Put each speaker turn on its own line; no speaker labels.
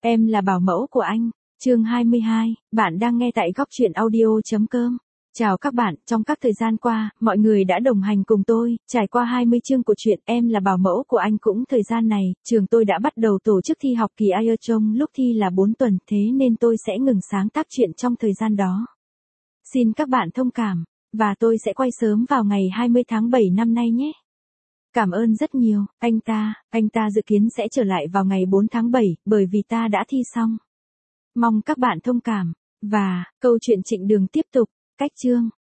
Em là bảo mẫu của anh. Chương 22, bạn đang nghe tại góc truyện audio.com. Chào các bạn, trong các thời gian qua, mọi người đã đồng hành cùng tôi, trải qua 20 chương của truyện Em là bảo mẫu của anh. Cũng thời gian này, trường tôi đã bắt đầu tổ chức thi học kỳ IELTS, trong lúc thi là 4 tuần, thế nên tôi sẽ ngừng sáng tác truyện trong thời gian đó. Xin các bạn thông cảm, và tôi sẽ quay sớm vào ngày 20 tháng 7 năm nay nhé. Cảm ơn rất nhiều, anh ta dự kiến sẽ trở lại vào ngày 4 tháng 7, bởi vì ta đã thi xong. Mong các bạn thông cảm, và, câu chuyện Trịnh Đường tiếp tục, cách chương.